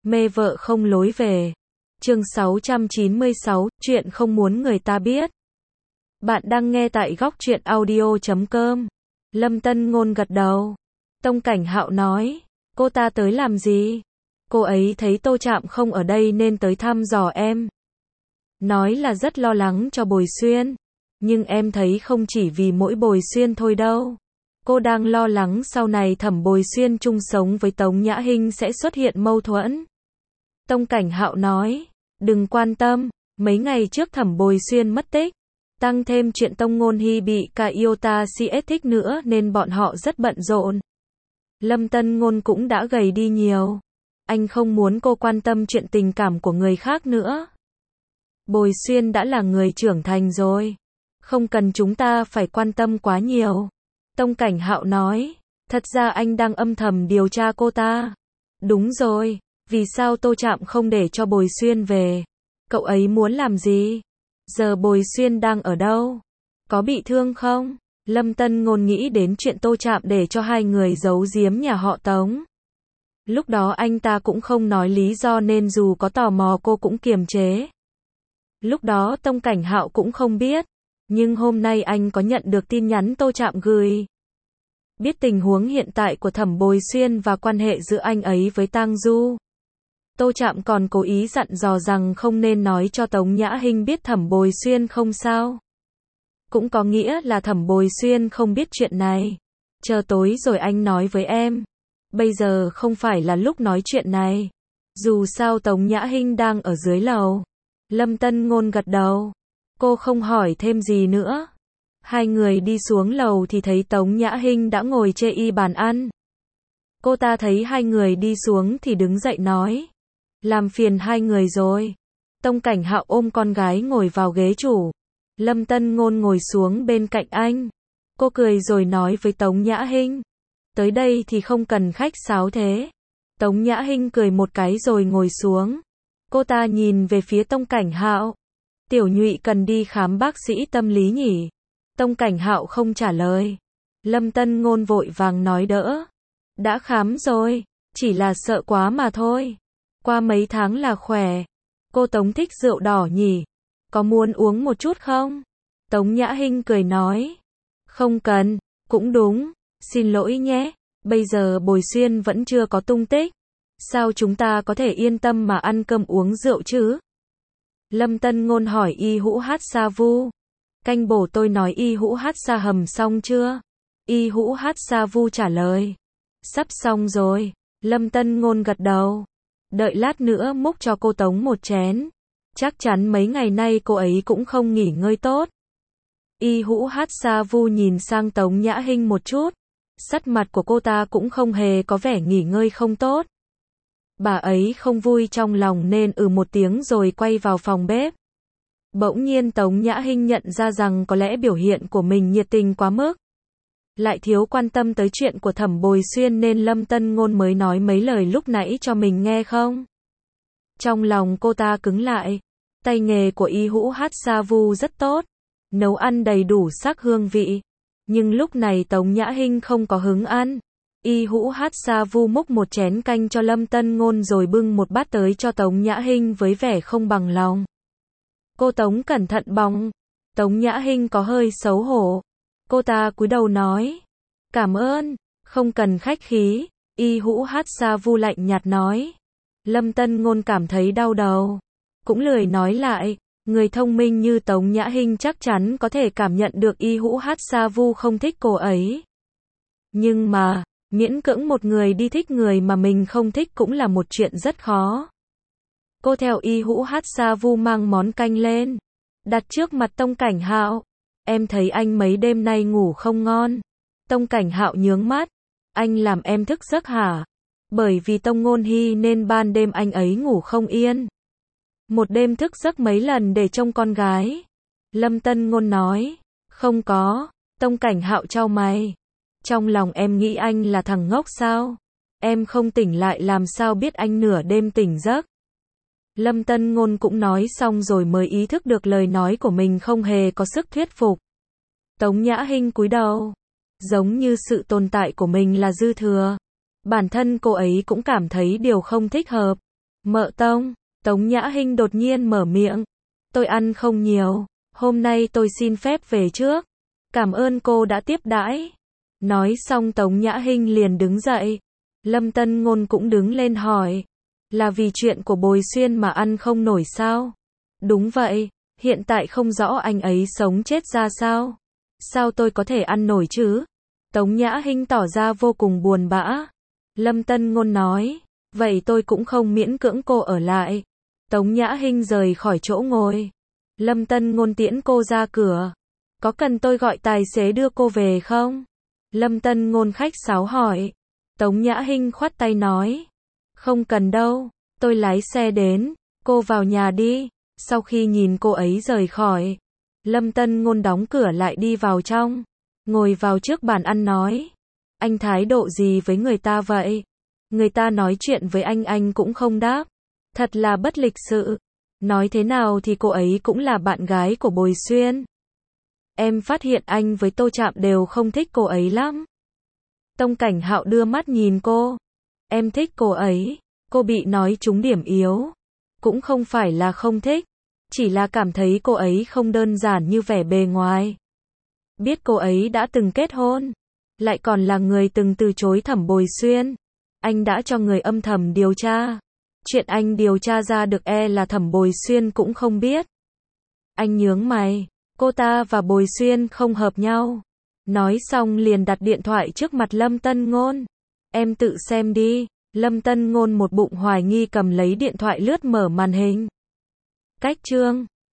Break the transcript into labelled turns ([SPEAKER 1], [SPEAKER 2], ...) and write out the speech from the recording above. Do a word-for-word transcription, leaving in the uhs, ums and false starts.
[SPEAKER 1] Mê vợ không lối về. Chương sáu trăm chín mươi sáu, chuyện không muốn người ta biết. Bạn đang nghe tại góc truyện audio chấm com. Lâm Tân Ngôn gật đầu. Tông Cảnh Hạo nói, cô ta tới làm gì? Cô ấy thấy Tô Trạm không ở đây nên tới thăm dò em. Nói là rất lo lắng cho Bồi Xuyên. Nhưng em thấy không chỉ vì mỗi Bồi Xuyên thôi đâu. Cô đang lo lắng sau này Thẩm Bồi Xuyên chung sống với Tống Nhã Hinh sẽ xuất hiện mâu thuẫn. Tông Cảnh Hạo nói, đừng quan tâm, mấy ngày trước Thẩm Bồi Xuyên mất tích, tăng thêm chuyện Tông Ngôn Hy bị cả Iota xê ét thích nữa nên bọn họ rất bận rộn. Lâm Tân Ngôn cũng đã gầy đi nhiều. Anh không muốn cô quan tâm chuyện tình cảm của người khác nữa. Bồi Xuyên đã là người trưởng thành rồi. Không cần chúng ta phải quan tâm quá nhiều. Tông Cảnh Hạo nói, thật ra anh đang âm thầm điều tra cô ta. Đúng rồi, vì sao Tô Trạm không để cho Bồi Xuyên về? Cậu ấy muốn làm gì? Giờ Bồi Xuyên đang ở đâu? Có bị thương không? Lâm Tân Ngôn nghĩ đến chuyện Tô Trạm để cho hai người giấu giếm nhà họ Tống. Lúc đó anh ta cũng không nói lý do nên dù có tò mò cô cũng kiềm chế. Lúc đó Tông Cảnh Hạo cũng không biết. Nhưng hôm nay anh có nhận được tin nhắn Tô Trạm gửi. Biết tình huống hiện tại của Thẩm Bồi Xuyên và quan hệ giữa anh ấy với Tang Du. Tô Trạm còn cố ý dặn dò rằng không nên nói cho Tống Nhã Hinh biết Thẩm Bồi Xuyên không sao. Cũng có nghĩa là Thẩm Bồi Xuyên không biết chuyện này. Chờ tối rồi anh nói với em. Bây giờ không phải là lúc nói chuyện này. Dù sao Tống Nhã Hinh đang ở dưới lầu. Lâm Tân Ngôn gật đầu. Cô không hỏi thêm gì nữa. Hai người đi xuống lầu thì thấy Tống Nhã Hinh đã ngồi chê y bàn ăn. Cô ta thấy hai người đi xuống thì đứng dậy nói. Làm phiền hai người rồi. Tông Cảnh Hạo ôm con gái ngồi vào ghế chủ. Lâm Tân Ngôn ngồi xuống bên cạnh anh. Cô cười rồi nói với Tống Nhã Hinh. Tới đây thì không cần khách sáo thế. Tống Nhã Hinh cười một cái rồi ngồi xuống. Cô ta nhìn về phía Tông Cảnh Hạo. Tiểu Nhụy cần đi khám bác sĩ tâm lý nhỉ? Tông Cảnh Hạo không trả lời. Lâm Tân Ngôn vội vàng nói đỡ. Đã khám rồi, chỉ là sợ quá mà thôi. Qua mấy tháng là khỏe. Cô Tống thích rượu đỏ nhỉ? Có muốn uống một chút không? Tống Nhã Hinh cười nói. Không cần, cũng đúng. Xin lỗi nhé, bây giờ Bồi Xuyên vẫn chưa có tung tích. Sao chúng ta có thể yên tâm mà ăn cơm uống rượu chứ? Lâm Tân Ngôn hỏi Y Hữu Hát Sa Vu. Canh bổ tôi nói Y Hữu Hát Sa hầm xong chưa? Y Hữu Hát Sa Vu trả lời. Sắp xong rồi. Lâm Tân Ngôn gật đầu. Đợi lát nữa múc cho cô Tống một chén. Chắc chắn mấy ngày nay cô ấy cũng không nghỉ ngơi tốt. Y Hữu Hát Sa Vu nhìn sang Tống Nhã Hinh một chút. Sắc mặt của cô ta cũng không hề có vẻ nghỉ ngơi không tốt. Bà ấy không vui trong lòng nên ừ một tiếng rồi quay vào phòng bếp. Bỗng nhiên Tống Nhã Hinh nhận ra rằng có lẽ biểu hiện của mình nhiệt tình quá mức. Lại thiếu quan tâm tới chuyện của Thẩm Bồi Xuyên nên Lâm Tân Ngôn mới nói mấy lời lúc nãy cho mình nghe không. Trong lòng cô ta cứng lại. Tay nghề của Y Hữu Hát Sa Vu rất tốt. Nấu ăn đầy đủ sắc hương vị. Nhưng lúc này Tống Nhã Hinh không có hứng ăn. Y Hữu Hát Sa Vu múc một chén canh cho Lâm Tân Ngôn rồi bưng một bát tới cho Tống Nhã Hinh với vẻ không bằng lòng. Cô Tống cẩn thận bỏng. Tống Nhã Hinh có hơi xấu hổ. Cô ta cúi đầu nói. Cảm ơn, không cần khách khí. Y Hữu Hát Sa Vu lạnh nhạt nói. Lâm Tân Ngôn cảm thấy đau đầu. Cũng lười nói lại. Người thông minh như Tống Nhã Hinh chắc chắn có thể cảm nhận được Y Hữu Hát Sa Vu không thích cô ấy. Nhưng mà, miễn cưỡng một người đi thích người mà mình không thích cũng là một chuyện rất khó. Cô theo Y Hữu Hát Sa Vu mang món canh lên. Đặt trước mặt Tông Cảnh Hạo. Em thấy anh mấy đêm nay ngủ không ngon. Tông Cảnh Hạo nhướng mắt. Anh làm em thức giấc hả? Bởi vì Tông Ngôn Hy nên ban đêm anh ấy ngủ không yên. Một đêm thức giấc mấy lần để trông con gái. Lâm Tân Ngôn nói. Không có. Tông Cảnh Hạo chau mày. Trong lòng em nghĩ anh là thằng ngốc sao? Em không tỉnh lại làm sao biết anh nửa đêm tỉnh giấc? Lâm Tân Ngôn cũng nói xong rồi mới ý thức được lời nói của mình không hề có sức thuyết phục. Tống Nhã Hinh cúi đầu. Giống như sự tồn tại của mình là dư thừa. Bản thân cô ấy cũng cảm thấy điều không thích hợp. Mợ Tông, Tống Nhã Hinh đột nhiên mở miệng. Tôi ăn không nhiều, hôm nay tôi xin phép về trước. Cảm ơn cô đã tiếp đãi. Nói xong Tống Nhã Hinh liền đứng dậy. Lâm Tân Ngôn cũng đứng lên hỏi. Là vì chuyện của Bồi Xuyên mà ăn không nổi sao? Đúng vậy, hiện tại không rõ anh ấy sống chết ra sao. Sao tôi có thể ăn nổi chứ? Tống Nhã Hinh tỏ ra vô cùng buồn bã. Lâm Tân Ngôn nói, vậy tôi cũng không miễn cưỡng cô ở lại. Tống Nhã Hinh rời khỏi chỗ ngồi. Lâm Tân Ngôn tiễn cô ra cửa. Có cần tôi gọi tài xế đưa cô về không? Lâm Tân Ngôn khách sáo hỏi. Tống Nhã Hinh khoát tay nói, không cần đâu, tôi lái xe đến, cô vào nhà đi. Sau khi nhìn cô ấy rời khỏi, Lâm Tân Ngôn đóng cửa lại đi vào trong, ngồi vào trước bàn ăn nói, anh thái độ gì với người ta vậy? Người ta nói chuyện với anh anh cũng không đáp, thật là bất lịch sự. Nói thế nào thì cô ấy cũng là bạn gái của Bồi Xuyên. Em phát hiện anh với Tô Trạm đều không thích cô ấy lắm. Tông Cảnh Hạo đưa mắt nhìn cô. Em thích cô ấy, cô bị nói trúng điểm yếu. Cũng không phải là không thích, chỉ là cảm thấy cô ấy không đơn giản như vẻ bề ngoài. Biết cô ấy đã từng kết hôn, lại còn là người từng từ chối Thẩm Bồi Xuyên. Anh đã cho người âm thầm điều tra. Chuyện anh điều tra ra được e là Thẩm Bồi Xuyên cũng không biết. Anh nhướng mày, cô ta và Bồi Xuyên không hợp nhau. Nói xong liền đặt điện thoại trước mặt Lâm Tân Ngôn. Em tự xem đi. Lâm Tân Ngôn một bụng hoài nghi cầm lấy điện thoại lướt mở màn hình. Cách chương